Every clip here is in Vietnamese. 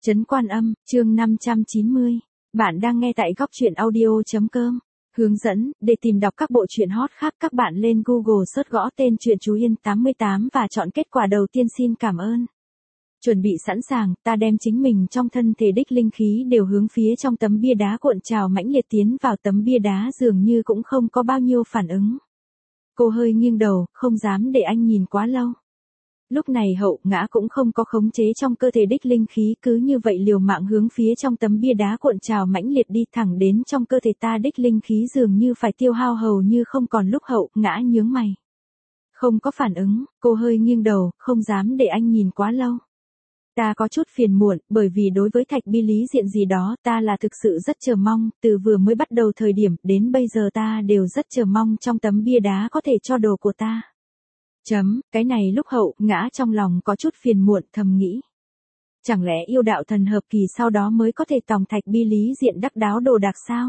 Trấn Quan Âm, chương 590. Bạn đang nghe tại góc truyện audio.com. Hướng dẫn, để tìm đọc các bộ truyện hot khác các bạn lên Google search gõ tên truyện Chú Yên 88 và chọn kết quả đầu tiên. Xin cảm ơn. Chuẩn bị sẵn sàng, ta đem chính mình trong thân thể đích linh khí đều hướng phía trong tấm bia đá cuộn trào mãnh liệt tiến vào tấm bia đá dường như cũng không có bao nhiêu phản ứng. Cô hơi nghiêng đầu, không dám để anh nhìn quá lâu. Lúc này Hậu Ngã cũng không có khống chế trong cơ thể đích linh khí, cứ như vậy liều mạng hướng phía trong tấm bia đá cuộn trào mãnh liệt đi thẳng đến trong cơ thể ta. Đích linh khí dường như phải tiêu hao hầu như không còn. Lúc Hậu Ngã nhướng mày, không có phản ứng, cô hơi nghiêng đầu, không dám để anh nhìn quá lâu. Ta có chút phiền muộn, bởi vì đối với thạch bi lý diện gì đó, ta là thực sự rất chờ mong, từ vừa mới bắt đầu thời điểm, đến bây giờ ta đều rất chờ mong trong tấm bia đá có thể cho đồ của ta. Cái này lúc Hậu Ngã trong lòng có chút phiền muộn, thầm nghĩ. Chẳng lẽ yêu đạo thần hợp kỳ sau đó mới có thể tòng thạch bi lý diện đắc đáo đồ đạc sao?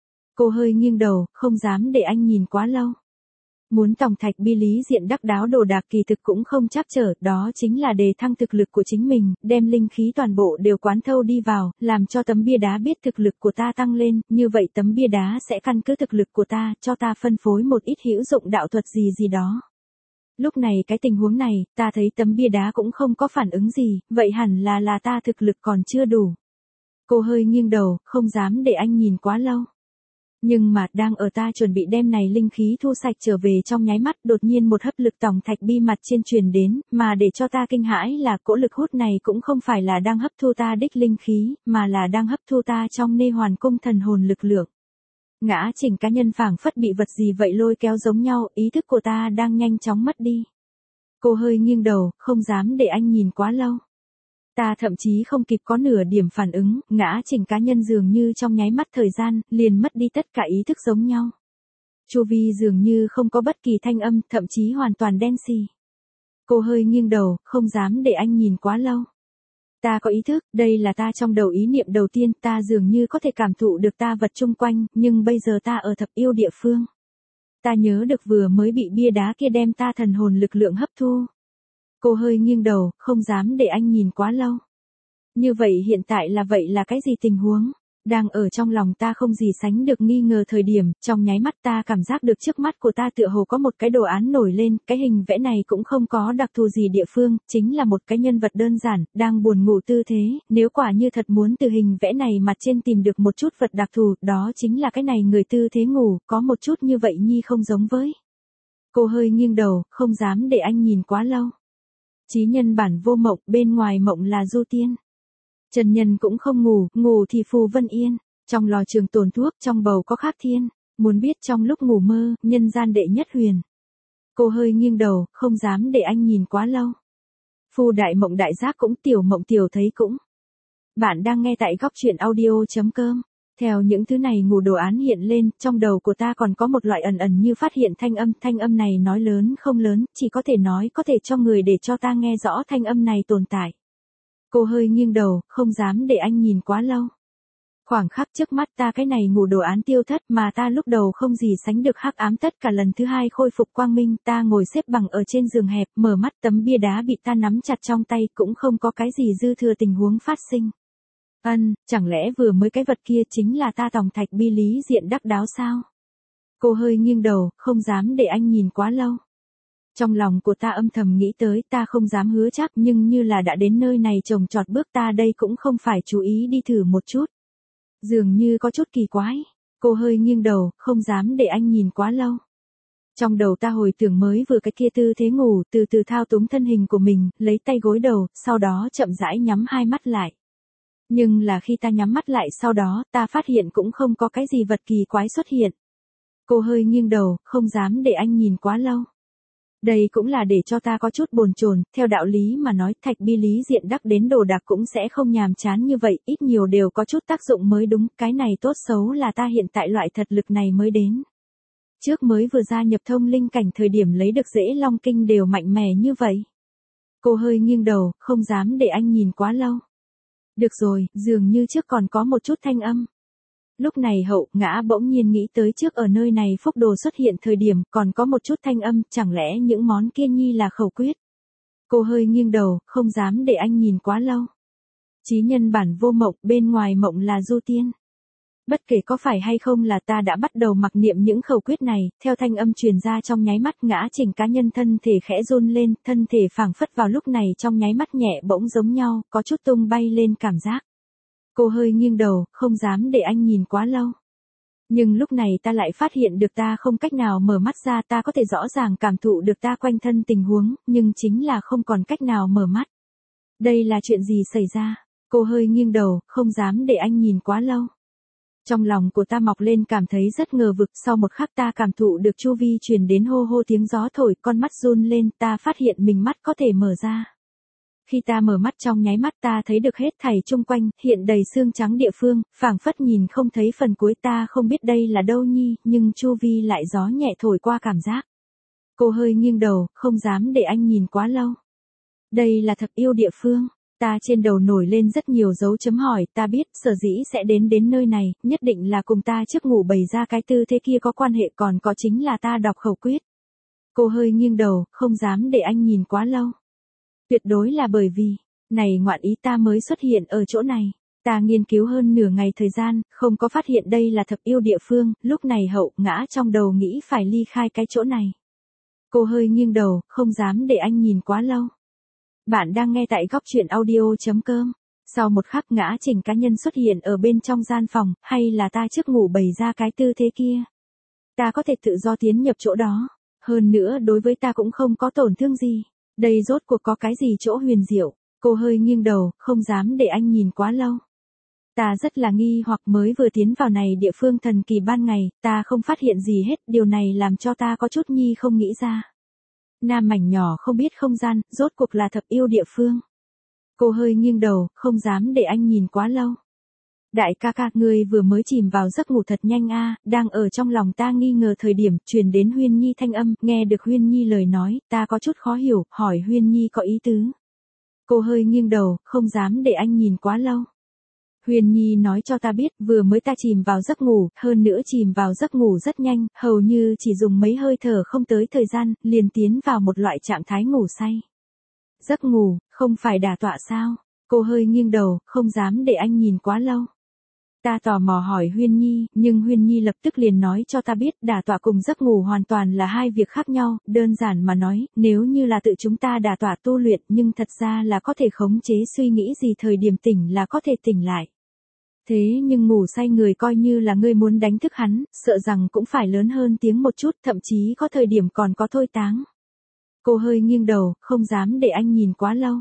Cô hơi nghiêng đầu, không dám để anh nhìn quá lâu. Muốn tòng thạch bi lý diện đắc đáo đồ đạc kỳ thực cũng không trắc trở, đó chính là đề thăng thực lực của chính mình, đem linh khí toàn bộ đều quán thâu đi vào, làm cho tấm bia đá biết thực lực của ta tăng lên, như vậy tấm bia đá sẽ căn cứ thực lực của ta, cho ta phân phối một ít hữu dụng đạo thuật gì đó. Lúc này cái tình huống này, ta thấy tấm bia đá cũng không có phản ứng gì, vậy hẳn là ta thực lực còn chưa đủ. Cô hơi nghiêng đầu, không dám để anh nhìn quá lâu. Nhưng mà, đang ở ta chuẩn bị đem này linh khí thu sạch trở về trong nháy mắt, đột nhiên một hấp lực tòng thạch bi mặt trên truyền đến, mà để cho ta kinh hãi là cỗ lực hút này cũng không phải là đang hấp thu ta đích linh khí, mà là đang hấp thu ta trong nê hoàn cung thần hồn lực lượng. Ngã Chỉnh cá nhân phảng phất bị vật gì vậy lôi kéo giống nhau, ý thức của ta đang nhanh chóng mất đi. Cô hơi nghiêng đầu, không dám để anh nhìn quá lâu. Ta thậm chí không kịp có nửa điểm phản ứng, Ngã Chỉnh cá nhân dường như trong nháy mắt thời gian, liền mất đi tất cả ý thức giống nhau. Chu vi dường như không có bất kỳ thanh âm, thậm chí hoàn toàn đen xì. Cô hơi nghiêng đầu, không dám để anh nhìn quá lâu. Ta có ý thức, đây là ta trong đầu ý niệm đầu tiên, ta dường như có thể cảm thụ được ta vật chung quanh, nhưng bây giờ ta ở thập yêu địa phương. Ta nhớ được vừa mới bị bia đá kia đem ta thần hồn lực lượng hấp thu. Cô hơi nghiêng đầu, không dám để anh nhìn quá lâu. Như vậy hiện tại là cái gì tình huống? Đang ở trong lòng ta không gì sánh được nghi ngờ thời điểm, trong nháy mắt ta cảm giác được trước mắt của ta tựa hồ có một cái đồ án nổi lên, cái hình vẽ này cũng không có đặc thù gì địa phương, chính là một cái nhân vật đơn giản, đang buồn ngủ tư thế, nếu quả như thật muốn từ hình vẽ này mặt trên tìm được một chút vật đặc thù, đó chính là cái này người tư thế ngủ, có một chút như vậy nhi không giống với. Cô hơi nghiêng đầu, không dám để anh nhìn quá lâu. Chí nhân bản vô mộng, bên ngoài mộng là du tiên. Trần nhân cũng không ngủ, ngủ thì phù vân yên, trong lò trường tồn thuốc, trong bầu có khác thiên, muốn biết trong lúc ngủ mơ, nhân gian đệ nhất huyền. Cô hơi nghiêng đầu, không dám để anh nhìn quá lâu. Phu đại mộng đại giác cũng, tiểu mộng tiểu thấy cũng. Bạn đang nghe tại góc truyện audio.com. Theo những thứ này ngủ đồ án hiện lên, trong đầu của ta còn có một loại ẩn như phát hiện thanh âm này nói lớn không lớn, chỉ có thể nói có thể cho người để cho ta nghe rõ thanh âm này tồn tại. Cô hơi nghiêng đầu, không dám để anh nhìn quá lâu. Khoảng khắc trước mắt ta cái này ngủ đồ án tiêu thất mà ta lúc đầu không gì sánh được hắc ám tất cả lần thứ hai khôi phục quang minh, ta ngồi xếp bằng ở trên giường hẹp, mở mắt tấm bia đá bị ta nắm chặt trong tay cũng không có cái gì dư thừa tình huống phát sinh. Chẳng lẽ vừa mới cái vật kia chính là ta tòng thạch bi lý diện đắc đáo sao? Cô hơi nghiêng đầu, không dám để anh nhìn quá lâu. Trong lòng của ta âm thầm nghĩ tới, ta không dám hứa chắc nhưng như là đã đến nơi này trồng trọt bước ta đây cũng không phải chú ý đi thử một chút. Dường như có chút kỳ quái. Cô hơi nghiêng đầu, không dám để anh nhìn quá lâu. Trong đầu ta hồi tưởng mới vừa cái kia tư thế ngủ, từ từ thao túng thân hình của mình, lấy tay gối đầu, sau đó chậm rãi nhắm hai mắt lại. Nhưng là khi ta nhắm mắt lại sau đó, ta phát hiện cũng không có cái gì vật kỳ quái xuất hiện. Cô hơi nghiêng đầu, không dám để anh nhìn quá lâu. Đây cũng là để cho ta có chút bồn chồn, theo đạo lý mà nói thạch bi lý diện đắc đến đồ đạc cũng sẽ không nhàm chán như vậy, ít nhiều đều có chút tác dụng mới đúng, cái này tốt xấu là ta hiện tại loại thật lực này mới đến. Trước mới vừa gia nhập thông linh cảnh thời điểm lấy được dễ long kinh đều mạnh mẽ như vậy. Cô hơi nghiêng đầu, không dám để anh nhìn quá lâu. Được rồi, dường như trước còn có một chút thanh âm. Lúc này Hậu Ngã bỗng nhiên nghĩ tới trước ở nơi này phúc đồ xuất hiện thời điểm còn có một chút thanh âm, chẳng lẽ những món kia nhi là khẩu quyết. Cô hơi nghiêng đầu, không dám để anh nhìn quá lâu. Chí nhân bản vô mộng, bên ngoài mộng là du tiên. Bất kể có phải hay không là ta đã bắt đầu mặc niệm những khẩu quyết này, theo thanh âm truyền ra trong nháy mắt Ngã Trình cá nhân thân thể khẽ run lên, thân thể phảng phất vào lúc này trong nháy mắt nhẹ bỗng giống nhau, có chút tung bay lên cảm giác. Cô hơi nghiêng đầu, không dám để anh nhìn quá lâu. Nhưng lúc này ta lại phát hiện được ta không cách nào mở mắt ra, ta có thể rõ ràng cảm thụ được ta quanh thân tình huống, nhưng chính là không còn cách nào mở mắt. Đây là chuyện gì xảy ra? Cô hơi nghiêng đầu, không dám để anh nhìn quá lâu. Trong lòng của ta mọc lên cảm thấy rất ngờ vực, sau một khắc ta cảm thụ được chu vi truyền đến hô hô tiếng gió thổi, con mắt run lên, ta phát hiện mình mắt có thể mở ra. Khi ta mở mắt trong nháy mắt ta thấy được hết thảy chung quanh, hiện đầy xương trắng địa phương, phảng phất nhìn không thấy phần cuối, ta không biết đây là đâu nhi, nhưng chu vi lại gió nhẹ thổi qua cảm giác. Cô hơi nghiêng đầu, không dám để anh nhìn quá lâu. Đây là Thập Yêu Địa Phương. Ta trên đầu nổi lên rất nhiều dấu chấm hỏi, ta biết sở dĩ sẽ đến nơi này, nhất định là cùng ta trước ngủ bày ra cái tư thế kia có quan hệ, còn có chính là ta đọc khẩu quyết. Cô hơi nghiêng đầu, không dám để anh nhìn quá lâu. Tuyệt đối là bởi vì, này ngoạn ý ta mới xuất hiện ở chỗ này. Ta nghiên cứu hơn nửa ngày thời gian, không có phát hiện đây là Thập Yêu Địa Phương, lúc này Hậu Ngã trong đầu nghĩ phải ly khai cái chỗ này. Cô hơi nghiêng đầu, không dám để anh nhìn quá lâu. Bạn đang nghe tại góc truyện audio.com. Sau một khắc Ngã Trình cá nhân xuất hiện ở bên trong gian phòng, hay là ta trước ngủ bày ra cái tư thế kia. Ta có thể tự do tiến nhập chỗ đó. Hơn nữa đối với ta cũng không có tổn thương gì. Đây rốt cuộc có cái gì chỗ huyền diệu. Cô hơi nghiêng đầu, không dám để anh nhìn quá lâu. Ta rất là nghi hoặc mới vừa tiến vào này địa phương thần kỳ ban ngày, ta không phát hiện gì hết, điều này làm cho ta có chút nhi không nghĩ ra. Nam mảnh nhỏ không biết không gian, rốt cuộc là Thập Yêu Địa Phương. Cô hơi nghiêng đầu, không dám để anh nhìn quá lâu. Đại ca ca, ngươi vừa mới chìm vào giấc ngủ thật nhanh a. Đang ở trong lòng ta nghi ngờ thời điểm, truyền đến Huyên Nhi thanh âm, nghe được Huyên Nhi lời nói, ta có chút khó hiểu, hỏi Huyên Nhi có ý tứ. Cô hơi nghiêng đầu, không dám để anh nhìn quá lâu. Huyền Nhi nói cho ta biết, vừa mới ta chìm vào giấc ngủ, hơn nữa chìm vào giấc ngủ rất nhanh, hầu như chỉ dùng mấy hơi thở không tới thời gian, liền tiến vào một loại trạng thái ngủ say. Giấc ngủ, không phải đả tọa sao? Cô hơi nghiêng đầu, không dám để anh nhìn quá lâu. Ta tò mò hỏi Huyên Nhi, nhưng Huyên Nhi lập tức liền nói cho ta biết đả tọa cùng giấc ngủ hoàn toàn là hai việc khác nhau, đơn giản mà nói, nếu như là tự chúng ta đả tọa tu luyện nhưng thật ra là có thể khống chế suy nghĩ gì thời điểm tỉnh là có thể tỉnh lại. Thế nhưng ngủ say người coi như là ngươi muốn đánh thức hắn, sợ rằng cũng phải lớn hơn tiếng một chút, thậm chí có thời điểm còn có thôi táng. Cô hơi nghiêng đầu, không dám để anh nhìn quá lâu.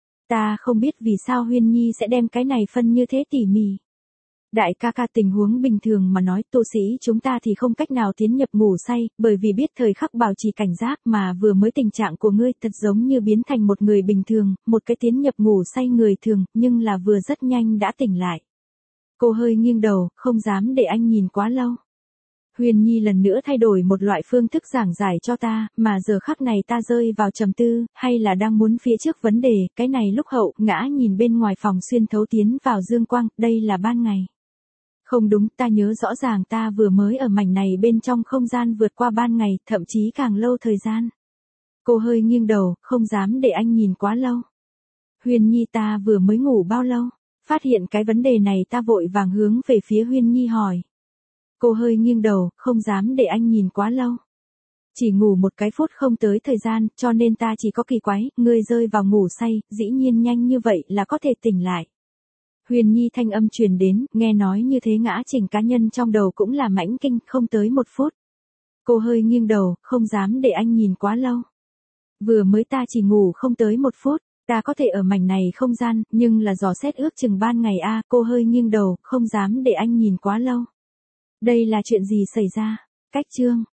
Ta không biết vì sao Huyên Nhi sẽ đem cái này phân như thế tỉ mỉ. Đại ca ca, tình huống bình thường mà nói, tu sĩ chúng ta thì không cách nào tiến nhập ngủ say, bởi vì biết thời khắc bảo trì cảnh giác, mà vừa mới tình trạng của ngươi thật giống như biến thành một người bình thường, một cái tiến nhập ngủ say người thường, nhưng là vừa rất nhanh đã tỉnh lại. Cô hơi nghiêng đầu, không dám để anh nhìn quá lâu. Huyền Nhi lần nữa thay đổi một loại phương thức giảng giải cho ta, mà giờ khắc này ta rơi vào trầm tư, hay là đang muốn phía trước vấn đề, cái này lúc Hậu Ngã nhìn bên ngoài phòng xuyên thấu tiến vào dương quang, đây là ban ngày. Không đúng, ta nhớ rõ ràng ta vừa mới ở mảnh này bên trong không gian vượt qua ban ngày, thậm chí càng lâu thời gian. Cô hơi nghiêng đầu, không dám để anh nhìn quá lâu. Huyền Nhi, ta vừa mới ngủ bao lâu? Phát hiện cái vấn đề này ta vội vàng hướng về phía Huyên Nhi hỏi. Cô hơi nghiêng đầu, không dám để anh nhìn quá lâu. Chỉ ngủ một cái phút không tới thời gian, cho nên ta chỉ có kỳ quái, ngươi rơi vào ngủ say, dĩ nhiên nhanh như vậy là có thể tỉnh lại. Huyền Nhi thanh âm truyền đến, nghe nói như thế Ngã Trình cá nhân trong đầu cũng là mãnh kinh, không tới một phút. Cô hơi nghiêng đầu, không dám để anh nhìn quá lâu. Vừa mới ta chỉ ngủ không tới một phút. Ta có thể ở mảnh này không gian, nhưng là dò xét ước chừng ban ngày a. Cô hơi nghiêng đầu, không dám để anh nhìn quá lâu. Đây là chuyện gì xảy ra? Cách chương